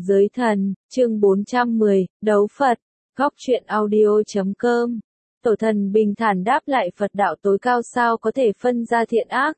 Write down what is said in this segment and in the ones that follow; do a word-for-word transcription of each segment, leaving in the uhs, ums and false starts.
Giới thần, chương bốn trăm mười, đấu Phật, góc truyện audio chấm com. Tổ thần bình thản đáp lại Phật đạo tối cao sao có thể phân ra thiện ác?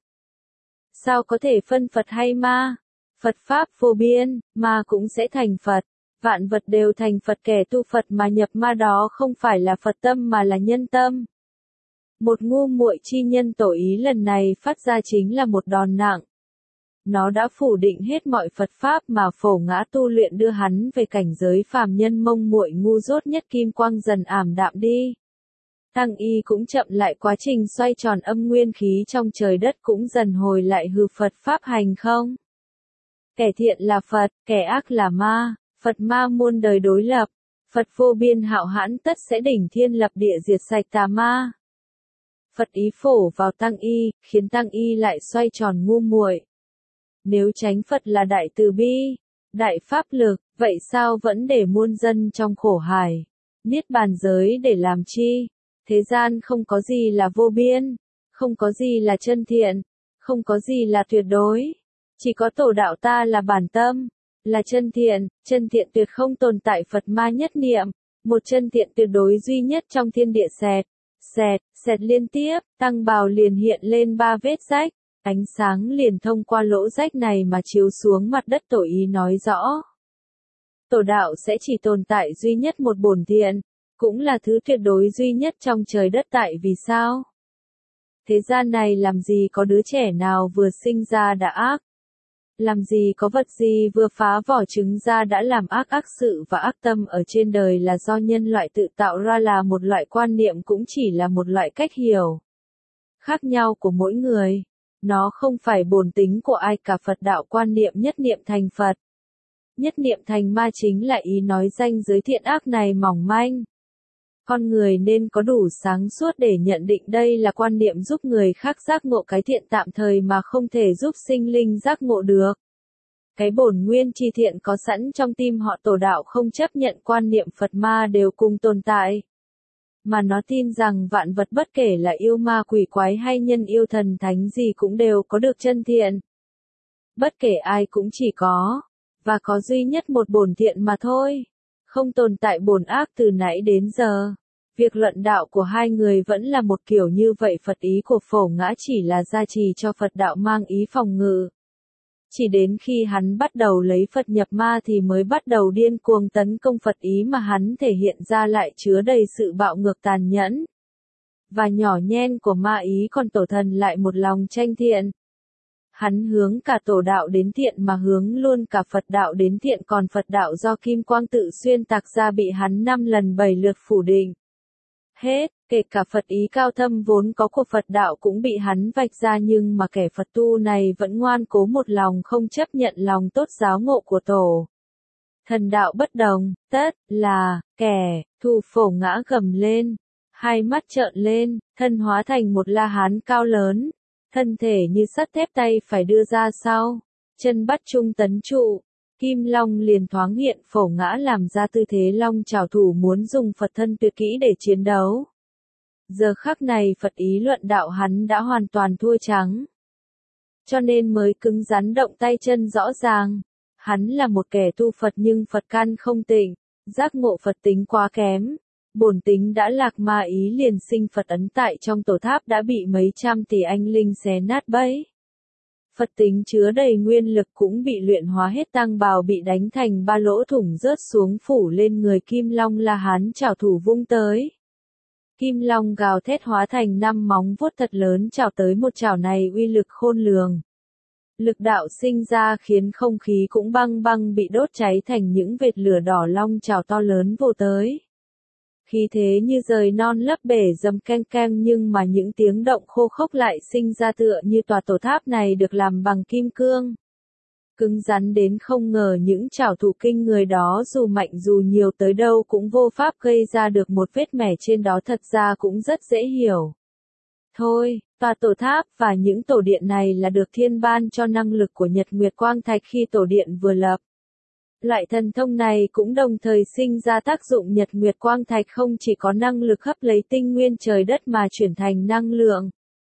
Sao có thể phân Phật hay ma? Phật Pháp vô biên, ma cũng sẽ thành Phật. Vạn vật đều thành Phật, kẻ tu Phật mà nhập ma đó không phải là Phật tâm mà là nhân tâm. Một ngu muội chi nhân tổ ý lần này phát ra chính là một đòn nặng. Nó đã phủ định hết mọi Phật Pháp mà phổ ngã tu luyện đưa hắn về cảnh giới phàm nhân mông muội ngu dốt nhất, kim quang dần ảm đạm đi. Tăng y cũng chậm lại quá trình xoay tròn âm nguyên khí trong trời đất cũng dần hồi lại hư Phật Pháp hành không. Kẻ thiện là Phật, kẻ ác là ma, Phật ma muôn đời đối lập. Phật vô biên hạo hãn tất sẽ đỉnh thiên lập địa diệt sạch tà ma. Phật ý phổ vào tăng y, khiến tăng y lại xoay tròn ngu muội. Nếu chánh Phật là đại từ bi, đại pháp lực, vậy sao vẫn để muôn dân trong khổ hải? Niết bàn giới để làm chi? Thế gian không có gì là vô biên, không có gì là chân thiện, không có gì là tuyệt đối. Chỉ có tổ đạo ta là bản tâm, là chân thiện, chân thiện tuyệt không tồn tại Phật ma nhất niệm, một chân thiện tuyệt đối duy nhất trong thiên địa. Xẹt, xẹt, xẹt liên tiếp, tăng bào liền hiện lên ba vết rách. Ánh sáng liền thông qua lỗ rách này mà chiếu xuống mặt đất. Tổ ý nói rõ. Tổ đạo sẽ chỉ tồn tại duy nhất một bổn thiện, cũng là thứ tuyệt đối duy nhất trong trời đất. Tại vì sao? Thế gian này làm gì có đứa trẻ nào vừa sinh ra đã ác? Làm gì có vật gì vừa phá vỏ trứng ra đã làm ác? Ác sự và ác tâm ở trên đời là do nhân loại tự tạo ra, là một loại quan niệm, cũng chỉ là một loại cách hiểu khác nhau của mỗi người. Nó không phải bổn tính của ai cả. Phật đạo quan niệm nhất niệm thành Phật, nhất niệm thành ma chính là ý nói ranh giới thiện ác này mỏng manh. Con người nên có đủ sáng suốt để nhận định đây là quan niệm giúp người khác giác ngộ cái thiện tạm thời mà không thể giúp sinh linh giác ngộ được. Cái bổn nguyên chi thiện có sẵn trong tim họ. Tổ đạo không chấp nhận quan niệm Phật ma đều cùng tồn tại, mà nó tin rằng vạn vật bất kể là yêu ma quỷ quái hay nhân yêu thần thánh gì cũng đều có được chân thiện. Bất kể ai cũng chỉ có, và có duy nhất một bổn thiện mà thôi. Không tồn tại bổn ác từ nãy đến giờ. Việc luận đạo của hai người vẫn là một kiểu như vậy. Phật ý của phổ ngã chỉ là gia trì cho Phật đạo mang ý phòng ngự. Chỉ đến khi hắn bắt đầu lấy Phật nhập ma thì mới bắt đầu điên cuồng tấn công Phật ý mà hắn thể hiện ra lại chứa đầy sự bạo ngược tàn nhẫn và nhỏ nhen của ma ý. Còn tổ thần lại một lòng tranh thiện. Hắn hướng cả tổ đạo đến thiện mà hướng luôn cả Phật đạo đến thiện. Còn Phật đạo do kim quang tự xuyên tạc ra bị hắn năm lần bảy lượt phủ định hết, kể cả Phật ý cao thâm vốn có của Phật đạo cũng bị hắn vạch ra. Nhưng mà kẻ Phật tu này vẫn ngoan cố một lòng không chấp nhận lòng tốt giáo ngộ của tổ thần đạo bất đồng. Tất là kẻ thù phổ ngã gầm lên, hai mắt trợn lên, thân hóa thành một la hán cao lớn, thân thể như sắt thép, tay phải đưa ra sau, chân bắt trung tấn trụ. Kim long liền thoáng hiện. Phổ ngã làm ra tư thế long trảo thủ, muốn dùng Phật thân tuyệt kỹ để chiến đấu. Giờ khắc này Phật ý luận đạo hắn đã hoàn toàn thua trắng, cho nên mới cứng rắn động tay chân rõ ràng. Hắn là một kẻ tu Phật nhưng Phật căn không tịnh, giác ngộ Phật tính quá kém. Bổn tính đã lạc, ma ý liền sinh. Phật ấn tại trong tổ tháp đã bị mấy trăm tỷ anh linh xé nát bấy. Phật tính chứa đầy nguyên lực cũng bị luyện hóa hết. Tăng bào bị đánh thành ba lỗ thủng rớt xuống phủ lên người Kim Long la hán chảo thủ vung tới. Kim Long gào thét hóa thành năm móng vuốt thật lớn chảo tới. Một chảo này uy lực khôn lường. Lực đạo sinh ra khiến không khí cũng băng băng bị đốt cháy thành những vệt lửa đỏ. Long chảo to lớn vồ tới. Khí thế như rời non lấp bể dầm ken ken, nhưng mà những tiếng động khô khốc lại sinh ra, tựa như tòa tổ tháp này được làm bằng kim cương. Cứng rắn đến không ngờ. Những trảo thủ kinh người đó dù mạnh dù nhiều tới đâu cũng vô pháp gây ra được một vết mẻ trên đó. Thật ra cũng rất dễ hiểu thôi. Tòa tổ tháp và những tổ điện này là được thiên ban cho năng lực của Nhật Nguyệt Quang Thạch khi tổ điện vừa lập. Loại thần thông này cũng đồng thời sinh ra tác dụng. Nhật Nguyệt Quang Thạch không chỉ có năng lực hấp lấy tinh nguyên trời đất mà chuyển thành năng lượng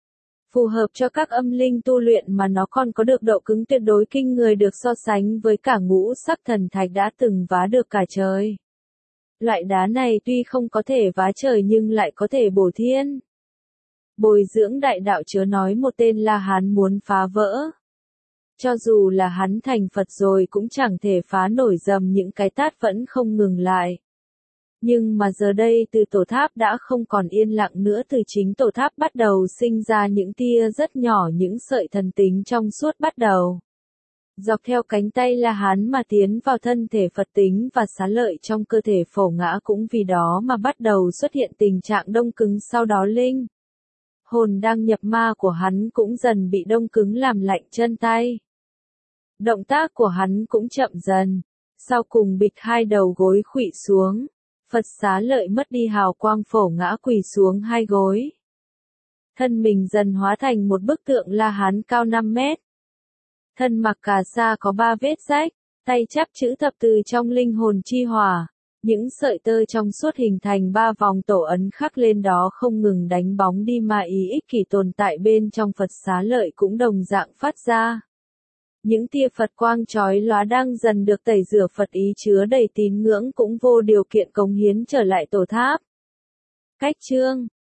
phù hợp cho các âm linh tu luyện mà nó còn có được độ cứng tuyệt đối kinh người được so sánh với cả ngũ sắc thần thạch đã từng vá được cả trời. Loại đá này tuy không có thể vá trời nhưng lại có thể bổ thiên. Bồi dưỡng đại đạo chớ nói một tên La Hán muốn phá vỡ. Cho dù là hắn thành Phật rồi cũng chẳng thể phá nổi dầm những cái tát vẫn không ngừng lại. Nhưng mà giờ đây từ tổ tháp đã không còn yên lặng nữa, từ chính tổ tháp bắt đầu sinh ra những tia rất nhỏ, những sợi thần tính trong suốt bắt đầu dọc theo cánh tay La Hán mà tiến vào thân thể Phật tính, và xá lợi trong cơ thể Phổ Ngã cũng vì đó mà bắt đầu xuất hiện tình trạng đông cứng. Sau đó linh hồn đang nhập ma của hắn cũng dần bị đông cứng làm lạnh chân tay. Động tác của hắn cũng chậm dần. Sau cùng bịch hai đầu gối khuỵu xuống. Phật xá lợi mất đi hào quang, Phổ Ngã quỳ xuống hai gối. Thân mình dần hóa thành một bức tượng La Hán cao năm mét. Thân mặc cà sa có ba vết rách, tay chắp chữ thập từ trong linh hồn chi hỏa. Những sợi tơ trong suốt hình thành ba vòng tổ ấn khắc lên đó không ngừng đánh bóng đi ma ý ích kỷ tồn tại bên trong Phật xá lợi cũng đồng dạng phát ra. Những tia Phật quang chói lóa đang dần được tẩy rửa, Phật ý chứa đầy tín ngưỡng cũng vô điều kiện cống hiến trở lại tổ tháp. Cách chương